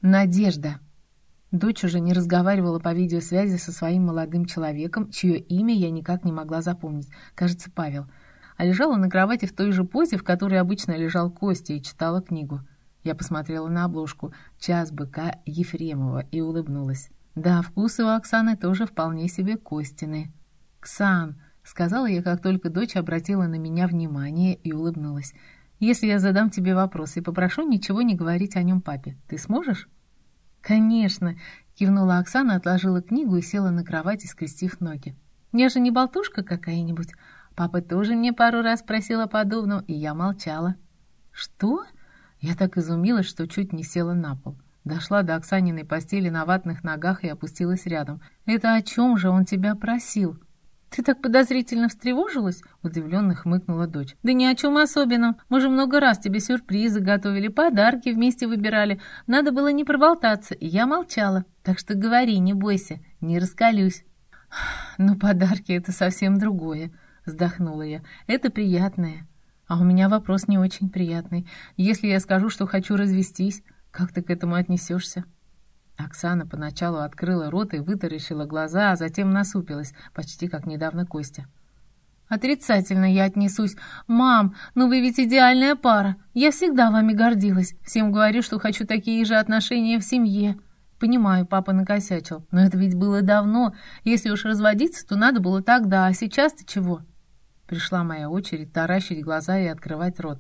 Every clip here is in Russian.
Надежда. Дочь уже не разговаривала по видеосвязи со своим молодым человеком, чье имя я никак не могла запомнить. Кажется, Павел. А лежала на кровати в той же позе, в которой обычно лежал Костя, и читала книгу. Я посмотрела на обложку «Час быка Ефремова» и улыбнулась. Да, вкусы у Оксаны тоже вполне себе Костины. «Ксан», — сказала я, как только дочь обратила на меня внимание и улыбнулась, «если я задам тебе вопрос и попрошу ничего не говорить о нем папе, ты сможешь?» «Конечно», — кивнула Оксана, отложила книгу и села на кровати, скрестив ноги. «Я же не болтушка какая-нибудь. Папа тоже мне пару раз просил о подобном, и я молчала». «Что?» Я так изумилась, что чуть не села на пол. Дошла до Оксаниной постели на ватных ногах и опустилась рядом. «Это о чем же он тебя просил?» «Ты так подозрительно встревожилась?» — удивленно хмыкнула дочь. «Да ни о чем особенном. Мы же много раз тебе сюрпризы готовили, подарки вместе выбирали. Надо было не проболтаться, и я молчала. Так что говори, не бойся, не раскалюсь». «Ну, подарки — это совсем другое», — вздохнула я. «Это приятное. А у меня вопрос не очень приятный. Если я скажу, что хочу развестись, как ты к этому отнесешься?» Оксана поначалу открыла рот и вытаращила глаза, а затем насупилась, почти как недавно Костя. «Отрицательно я отнесусь. Мам, ну вы ведь идеальная пара. Я всегда вами гордилась. Всем говорю, что хочу такие же отношения в семье. Понимаю, папа накосячил, но это ведь было давно. Если уж разводиться, то надо было тогда, а сейчас-то чего?» Пришла моя очередь таращить глаза и открывать рот.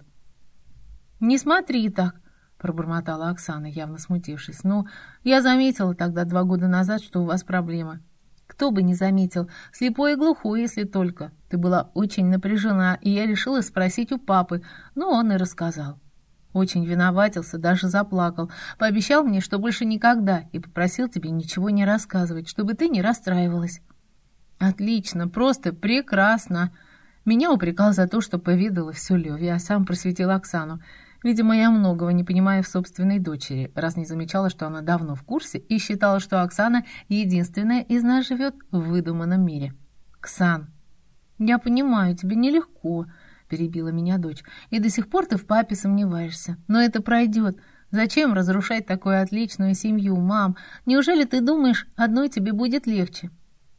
«Не смотри так», — пробормотала Оксана, явно смутившись. «Ну, я заметила тогда 2 года назад, что у вас проблема. Кто бы не заметил, слепой и глухой, если только. Ты была очень напряжена, и я решила спросить у папы, но он и рассказал. Очень виноватился, даже заплакал. Пообещал мне, что больше никогда, и попросил тебе ничего не рассказывать, чтобы ты не расстраивалась». «Отлично, просто прекрасно!» Меня упрекал за то, что поведала все Леве, а сам просветил Оксану. Видимо, я многого не понимаю в собственной дочери, раз не замечала, что она давно в курсе и считала, что Оксана единственная из нас живет в выдуманном мире. «Ксан, я понимаю, тебе нелегко», — перебила меня дочь, «и до сих пор ты в папе сомневаешься. Но это пройдет. Зачем разрушать такую отличную семью, мам? Неужели ты думаешь, одной тебе будет легче?»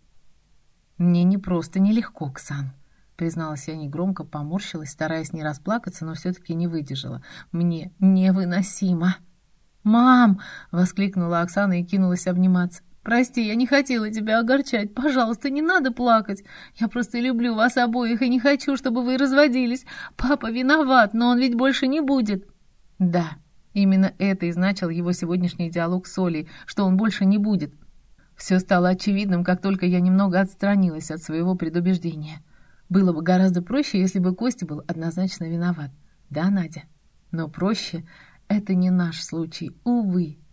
«Мне не просто нелегко, Ксан», — призналась я негромко, поморщилась, стараясь не расплакаться, но все-таки не выдержала. «Мне невыносимо!» «Мам!» — воскликнула Оксана и кинулась обниматься. «Прости, я не хотела тебя огорчать. Пожалуйста, не надо плакать. Я просто люблю вас обоих и не хочу, чтобы вы разводились. Папа виноват, но он ведь больше не будет». Да, именно это и значил его сегодняшний диалог с Олей, что он больше не будет. Все стало очевидным, как только я немного отстранилась от своего предубеждения. Было бы гораздо проще, если бы Костя был однозначно виноват. Да, Надя? Но проще — это не наш случай, увы.